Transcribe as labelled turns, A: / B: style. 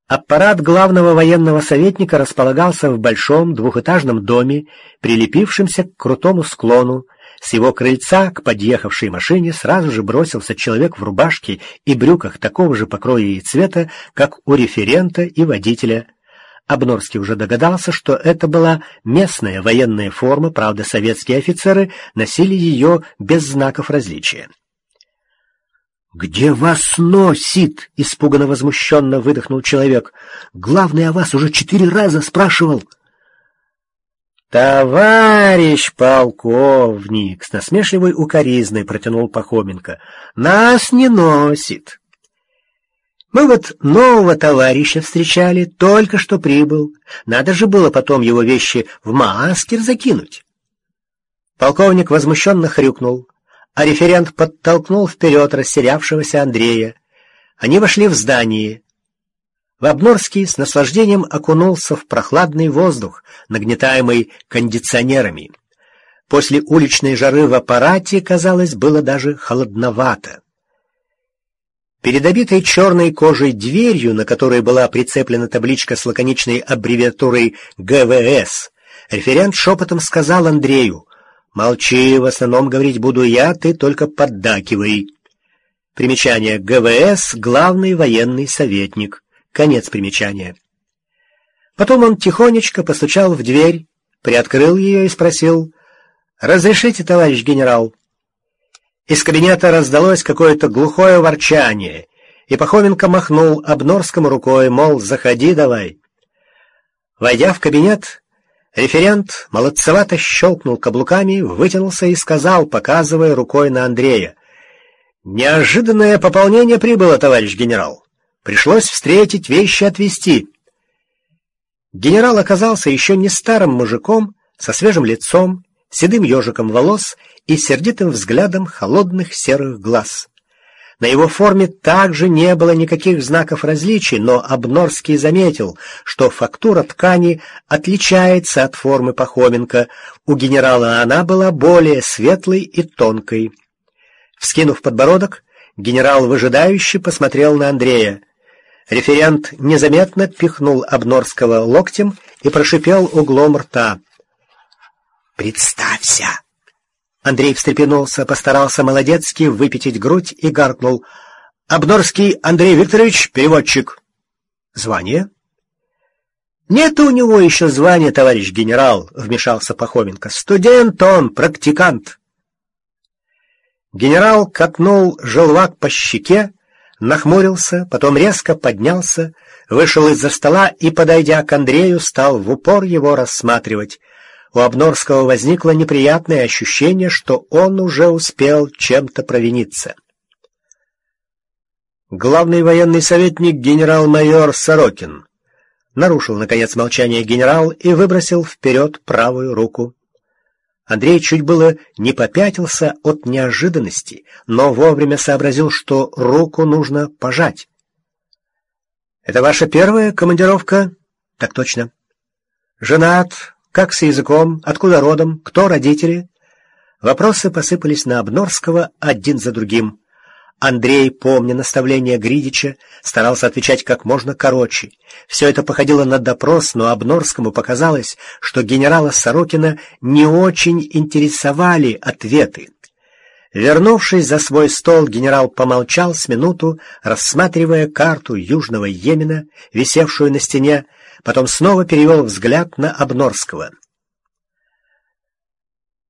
A: Аппарат главного военного советника располагался в большом двухэтажном доме, прилепившемся к крутому склону. С его крыльца к подъехавшей машине сразу же бросился человек в рубашке и брюках такого же покроя и цвета, как у референта и водителя. Обнорский уже догадался, что это была местная военная форма, правда, советские офицеры носили ее без знаков различия. «Где вас носит?» — испуганно возмущенно выдохнул человек. «Главный о вас уже 4 раза спрашивал». «Товарищ полковник!» — с насмешливой укоризной протянул Пахоменко. «Нас не носит. Мы вот нового товарища встречали, только что прибыл. Надо же было потом его вещи в Maasker закинуть». Полковник возмущенно хрюкнул, а референт подтолкнул вперед растерявшегося Андрея. Они вошли в здание. Вабнорский с наслаждением окунулся в прохладный воздух, нагнетаемый кондиционерами. После уличной жары в аппарате, казалось, было даже холодновато. Перед обитой черной кожей дверью, на которой была прицеплена табличка с лаконичной аббревиатурой ГВС, референт шепотом сказал Андрею: «Молчи, в основном говорить буду я, ты только поддакивай». Примечание: ГВС — главный военный советник. Конец примечания. Потом он тихонечко постучал в дверь, приоткрыл ее и спросил: «Разрешите, товарищ генерал?» Из кабинета раздалось какое-то глухое ворчание, и Пахоменко махнул Обнорскому рукой, мол, заходи давай. Войдя в кабинет, референт молодцевато щелкнул каблуками, вытянулся и сказал, показывая рукой на Андрея: «Неожиданное пополнение прибыло, товарищ генерал. Пришлось встретить, вещи отвезти». Генерал оказался еще не старым мужиком, со свежим лицом, седым ежиком волос и сердитым взглядом холодных серых глаз. На его форме также не было никаких знаков различий, но Обнорский заметил, что фактура ткани отличается от формы Пахоменко. У генерала она была более светлой и тонкой. Вскинув подбородок, генерал выжидающе посмотрел на Андрея. Референт незаметно пихнул Обнорского локтем и прошипел углом рта: «Представься!» Андрей встрепенулся, постарался молодецки выпятить грудь и гаркнул: «Обнорский Андрей Викторович, переводчик». «Звание?» «Нет у него еще звания, товарищ генерал», — вмешался Пахоменко. «Студент он, практикант». Генерал катнул желвак по щеке, нахмурился, потом резко поднялся, вышел из-за стола и, подойдя к Андрею, стал в упор его рассматривать. У Обнорского возникло неприятное ощущение, что он уже успел чем-то провиниться. «Главный военный советник генерал-майор Сорокин», — нарушил, наконец, молчание генерал и выбросил вперед правую руку. Андрей чуть было не попятился от неожиданности, но вовремя сообразил, что руку нужно пожать. «Это ваша первая командировка?» «Так точно». «Женат? Как с языком? Откуда родом? Кто родители?» Вопросы посыпались на Обнорского один за другим. Андрей, помня наставления Гридича, старался отвечать как можно короче. Все это походило на допрос, но Обнорскому показалось, что генерала Сорокина не очень интересовали ответы. Вернувшись за свой стол, генерал помолчал с минуту, рассматривая карту Южного Йемена, висевшую на стене, потом снова перевел взгляд на Обнорского.